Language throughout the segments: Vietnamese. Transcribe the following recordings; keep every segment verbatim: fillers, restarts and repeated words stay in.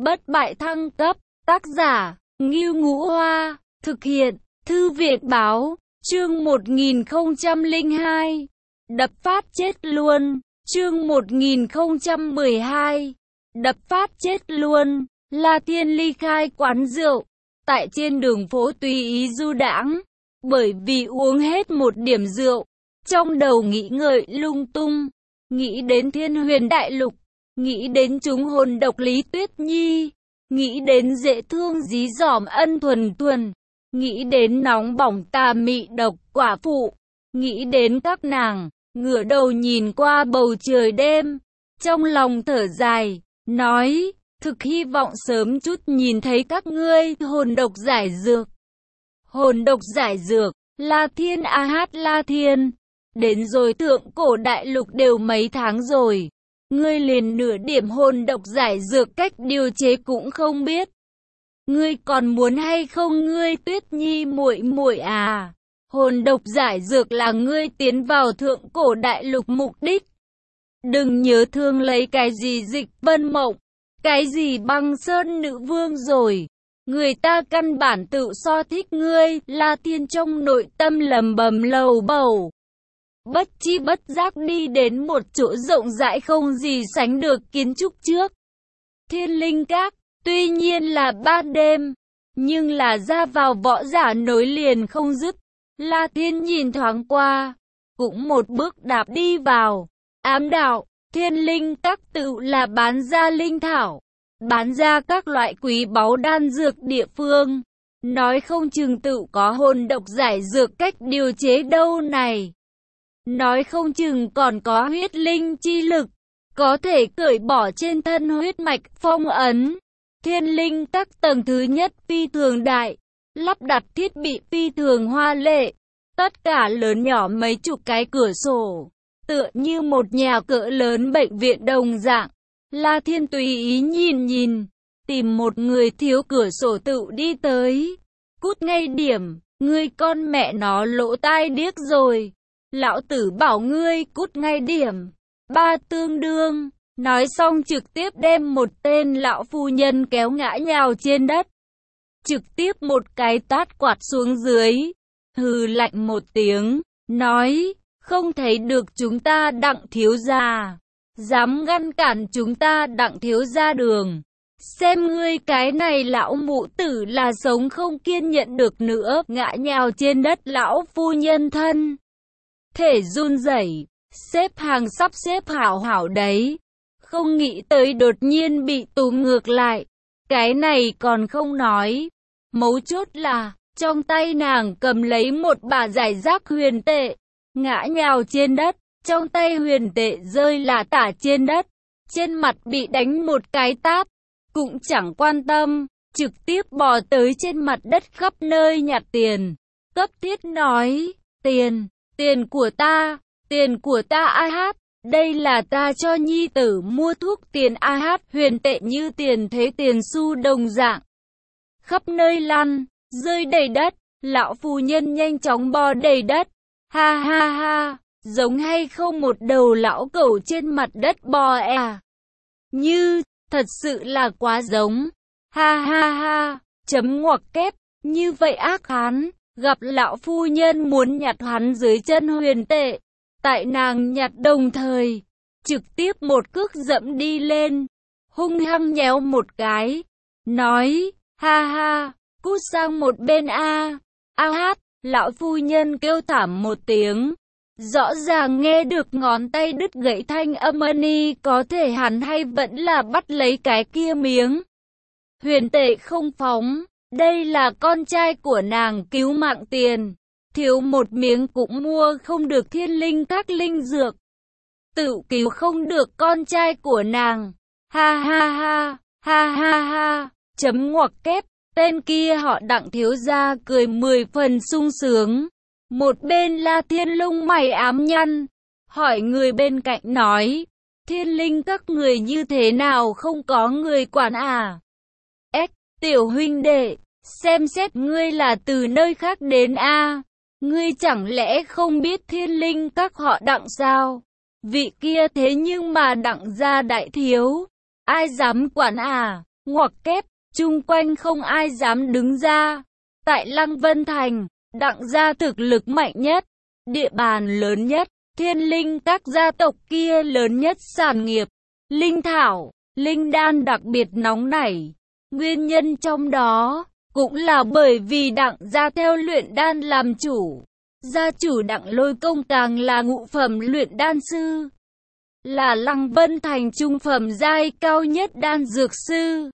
bất bại thăng cấp, tác giả, Ngưu Ngũ Hoa, thực hiện, Thư viện báo, chương một nghìn không trăm lẻ hai, đập phát chết luôn, chương một nghìn không trăm mười hai, đập phát chết luôn, La Thiên ly khai quán rượu, tại trên đường phố tùy ý du đãng, bởi vì uống hết một điểm rượu, trong đầu nghĩ ngợi lung tung, nghĩ đến Thiên Huyền Đại Lục, nghĩ đến chúng hồn độc Lý Tuyết Nhi, nghĩ đến dễ thương dí dỏm Ân Thuần Thuần, nghĩ đến nóng bỏng tà mị độc Quả Phụ, nghĩ đến các nàng, ngửa đầu nhìn qua bầu trời đêm, trong lòng thở dài, nói, thực hy vọng sớm chút nhìn thấy các ngươi, hồn độc giải dược. Hồn độc giải dược, La Thiên a hát La Thiên, đến rồi thượng cổ đại lục đều mấy tháng rồi, ngươi liền nửa điểm hồn độc giải dược cách điều chế cũng không biết. Ngươi còn muốn hay không ngươi Tuyết Nhi muội muội à? Hồn độc giải dược là ngươi tiến vào thượng cổ đại lục mục đích. Đừng nhớ thương lấy cái gì Dịch Vân Mộng, cái gì Băng Sơn Nữ Vương rồi. Người ta căn bản tự so thích ngươi, La Thiên trong nội tâm lầm bầm lầu bầu. Bất chi bất giác đi đến một chỗ rộng rãi không gì sánh được kiến trúc trước. Thiên Linh Các, tuy nhiên là ban đêm, nhưng là ra vào võ giả nối liền không dứt. La Thiên nhìn thoáng qua, cũng một bước đạp đi vào. Ám đạo, Thiên Linh Các tự là bán ra linh thảo, bán ra các loại quý báu đan dược địa phương. Nói không chừng tự có hồn độc giải dược cách điều chế đâu này. Nói không chừng còn có huyết linh chi lực, có thể cởi bỏ trên thân huyết mạch phong ấn. Thiên Linh Các tầng thứ nhất phi thường đại, lắp đặt thiết bị phi thường hoa lệ, tất cả lớn nhỏ mấy chục cái cửa sổ, tựa như một nhà cỡ lớn bệnh viện đồng dạng. La Thiên tùy ý nhìn nhìn, tìm một người thiếu cửa sổ tự đi tới. Cút ngay điểm, ngươi con mẹ nó lỗ tai điếc rồi. Lão tử bảo ngươi cút ngay điểm. Ba tương đương. Nói xong trực tiếp đem một tên lão phu nhân kéo ngã nhào trên đất. Trực tiếp một cái tát quạt xuống dưới. Hừ lạnh một tiếng, nói, không thấy được chúng ta Đặng thiếu gia, dám ngăn cản chúng ta Đặng thiếu gia đường. Xem ngươi cái này lão mụ tử là sống không kiên nhẫn được nữa, ngã nhào trên đất lão phu nhân thân. Thể run rẩy, xếp hàng sắp xếp hảo hảo đấy. Không nghĩ tới đột nhiên bị túm ngược lại. Cái này còn không nói. Mấu chốt là, trong tay nàng cầm lấy một bả giải rác huyền tệ. Ngã nhào trên đất, trong tay huyền tệ rơi lả tả trên đất. Trên mặt bị đánh một cái tát, cũng chẳng quan tâm, trực tiếp bò tới trên mặt đất khắp nơi nhặt tiền. Cấp thiết nói, tiền, tiền của ta, tiền của ta a hát. Đây là ta cho nhi tử mua thuốc tiền a hát, huyền tệ như tiền thế tiền xu đồng dạng. Khắp nơi lăn, rơi đầy đất, lão phu nhân nhanh chóng bò đầy đất. Ha ha ha, giống hay không một đầu lão cẩu trên mặt đất bò à? Như, thật sự là quá giống. Ha ha ha, chấm ngoặc kép, như vậy ác hán, gặp lão phu nhân muốn nhặt hắn dưới chân huyền tệ. Tại nàng nhặt đồng thời, trực tiếp một cước dẫm đi lên, hung hăng nhéo một cái, nói, ha ha, cút sang một bên a, a hát, lão phu nhân kêu thảm một tiếng, rõ ràng nghe được ngón tay đứt gãy thanh âm y, có thể hắn hay vẫn là bắt lấy cái kia miếng. Huyền tệ không phóng, đây là con trai của nàng cứu mạng tiền. Thiếu một miếng cũng mua không được Thiên Linh Các linh dược. Tự cứu không được con trai của nàng. Ha ha ha, ha ha ha, chấm ngoặc kép, tên kia họ Đặng thiếu gia cười mười phần sung sướng. Một bên La Thiên lông mày ám nhăn, hỏi người bên cạnh nói, Thiên Linh Các người như thế nào không có người quản à? Ếch, tiểu huynh đệ, xem xét ngươi là từ nơi khác đến a à? Ngươi chẳng lẽ không biết Thiên Linh Các họ Đặng sao? Vị kia thế nhưng mà Đặng gia đại thiếu, ai dám quản à? ngoặc kép, chung quanh không ai dám đứng ra. Tại Lăng Vân Thành, Đặng gia thực lực mạnh nhất, địa bàn lớn nhất, thiên linh các gia tộc kia lớn nhất sản nghiệp, linh thảo, linh đan đặc biệt nóng nảy. Nguyên nhân trong đó, cũng là bởi vì Đặng gia theo luyện đan làm chủ. Gia chủ Đặng Lôi Công càng là ngũ phẩm luyện đan sư, là Lăng Vân Thành trung phẩm giai cao nhất đan dược sư.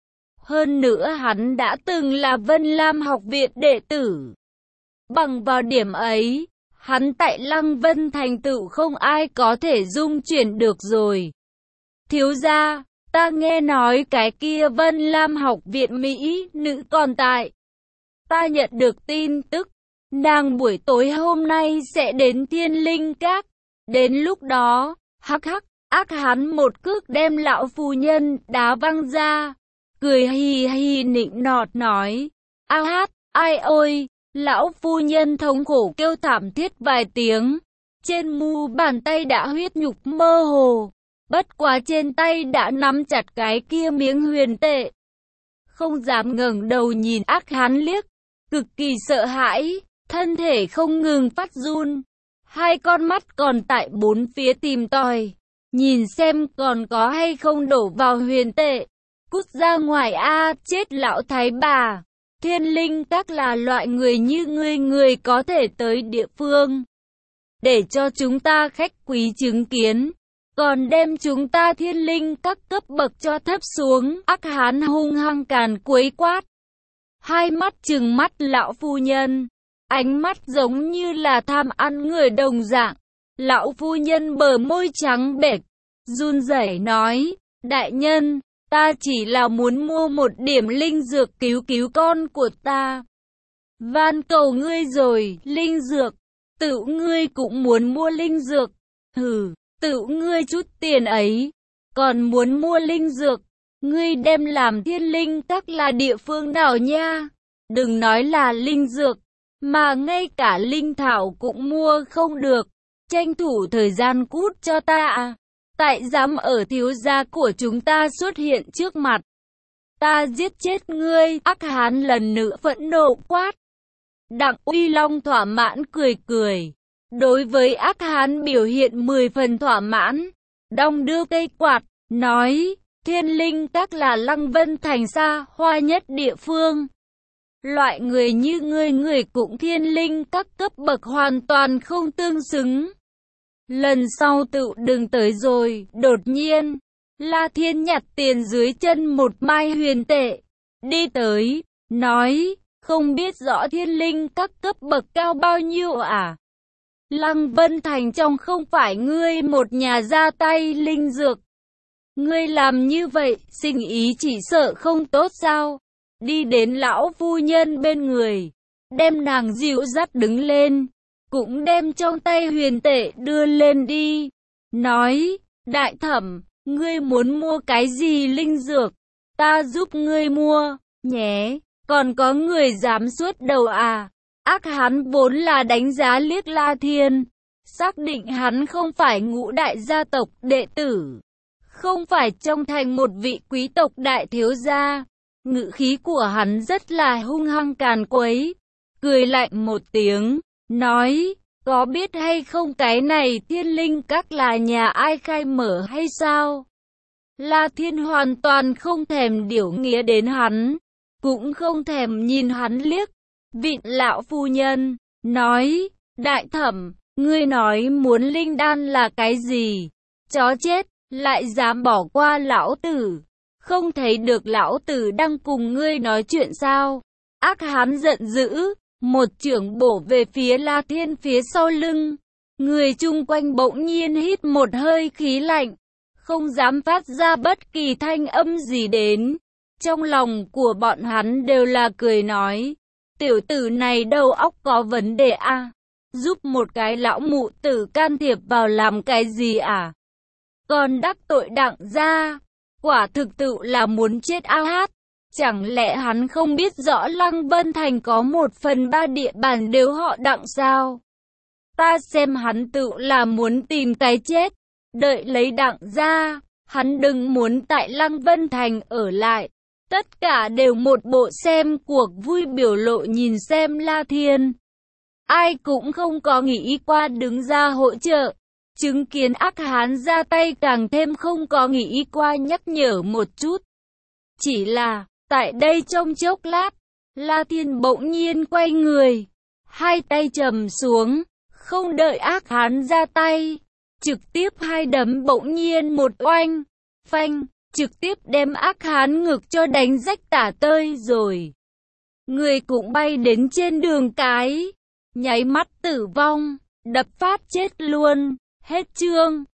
Hơn nữa hắn đã từng là Vân Lam học viện đệ tử. Bằng vào điểm ấy, hắn tại Lăng Vân Thành tựu không ai có thể dung chuyển được rồi. Thiếu gia, ta nghe nói cái kia Vân Lam học viện Mỹ nữ còn tại. Ta nhận được tin tức, nàng buổi tối hôm nay sẽ đến Thiên Linh Các. Đến lúc đó, hắc hắc, ác hắn một cước đem lão phu nhân đá văng ra. Cười hì hì nịnh nọt nói, a hát, ai ôi, lão phu nhân thống khổ kêu thảm thiết vài tiếng. Trên mu bàn tay đã huyết nhục mơ hồ, bất quá trên tay đã nắm chặt cái kia miếng huyền tệ. Không dám ngẩng đầu nhìn ác hắn liếc, cực kỳ sợ hãi, thân thể không ngừng phát run. Hai con mắt còn tại bốn phía tìm tòi, nhìn xem còn có hay không đổ vào huyền tệ. Cút ra ngoài a, chết lão thái bà. Thiên linh các là loại người như ngươi người có thể tới địa phương, để cho chúng ta khách quý chứng kiến, còn đem chúng ta thiên linh các cấp bậc cho thấp xuống. Ác hán hung hăng càn quấy quát, hai mắt trừng mắt lão phu nhân, ánh mắt giống như là tham ăn người đồng dạng. Lão phu nhân bờ môi trắng bệch, run rẩy nói, đại nhân, ta chỉ là muốn mua một điểm linh dược cứu cứu con của ta. Van cầu ngươi rồi, linh dược, tự ngươi cũng muốn mua linh dược. Hừ, tự ngươi chút tiền ấy, còn muốn mua linh dược, ngươi đem làm Thiên Linh Các là địa phương nào nha? Đừng nói là linh dược, mà ngay cả linh thảo cũng mua không được. Tranh thủ thời gian cút cho ta à. Tại dám ở thiếu gia của chúng ta xuất hiện trước mặt, ta giết chết ngươi. Ác hán lần nữa phẫn nộ quát. Đặng Uy Long thỏa mãn cười cười, đối với ác hán biểu hiện mười phần thỏa mãn, đong đưa cây quạt, nói, Thiên Linh Các là Lăng Vân Thành xa hoa nhất địa phương. Loại người như ngươi người cũng Thiên Linh Các cấp bậc hoàn toàn không tương xứng. Lần sau tự đừng tới rồi. Đột nhiên, La Thiên nhặt tiền dưới chân một mai huyền tệ, đi tới, nói, không biết rõ Thiên Linh Các cấp bậc cao bao nhiêu à? Lăng Vân Thành trong không phải ngươi một nhà ra tay linh dược. Ngươi làm như vậy, sinh ý chỉ sợ không tốt sao? Đi đến lão phu nhân bên người, đem nàng dịu dắt đứng lên, cũng đem trong tay huyền tệ đưa lên đi. Nói, đại thẩm, ngươi muốn mua cái gì linh dược? Ta giúp ngươi mua, nhé. Còn có người dám suốt đầu à? Ác hắn vốn là đánh giá liếc La Thiên, xác định hắn không phải ngũ đại gia tộc đệ tử, không phải trong thành một vị quý tộc đại thiếu gia. Ngữ khí của hắn rất là hung hăng càn quấy, cười lạnh một tiếng, nói, có biết hay không cái này Thiên Linh Các là nhà ai khai mở hay sao? La Thiên hoàn toàn không thèm điểu nghĩa đến hắn, cũng không thèm nhìn hắn liếc. Vị lão phu nhân, nói, đại thẩm, ngươi nói muốn linh đan là cái gì? Chó chết, lại dám bỏ qua lão tử, không thấy được lão tử đang cùng ngươi nói chuyện sao? Ác hán giận dữ, một chưởng bổ về phía La Thiên phía sau lưng. Người chung quanh bỗng nhiên hít một hơi khí lạnh, không dám phát ra bất kỳ thanh âm gì đến. Trong lòng của bọn hắn đều là cười nói, tiểu tử này đầu óc có vấn đề à? Giúp một cái lão mụ tử can thiệp vào làm cái gì à? Còn đắc tội Đặng gia, quả thực tự là muốn chết a hát. Chẳng lẽ hắn không biết rõ Lăng Vân Thành có một phần ba địa bàn đều họ Đặng sao? Ta xem hắn tự là muốn tìm cái chết, đợi lấy Đặng gia, hắn đừng muốn tại Lăng Vân Thành ở lại. Tất cả đều một bộ xem cuộc vui biểu lộ nhìn xem La Thiên. Ai cũng không có nghĩ qua đứng ra hỗ trợ. Chứng kiến ác hán ra tay càng thêm không có nghĩ qua nhắc nhở một chút. Chỉ là, tại đây trong chốc lát, La Thiên bỗng nhiên quay người. Hai tay trầm xuống, không đợi ác hán ra tay. Trực tiếp hai đấm bỗng nhiên một oanh, phanh, trực tiếp đem ác hán ngực cho đánh rách tả tơi rồi. Người cũng bay đến trên đường cái, nháy mắt tử vong, đập phát chết luôn, hết chương.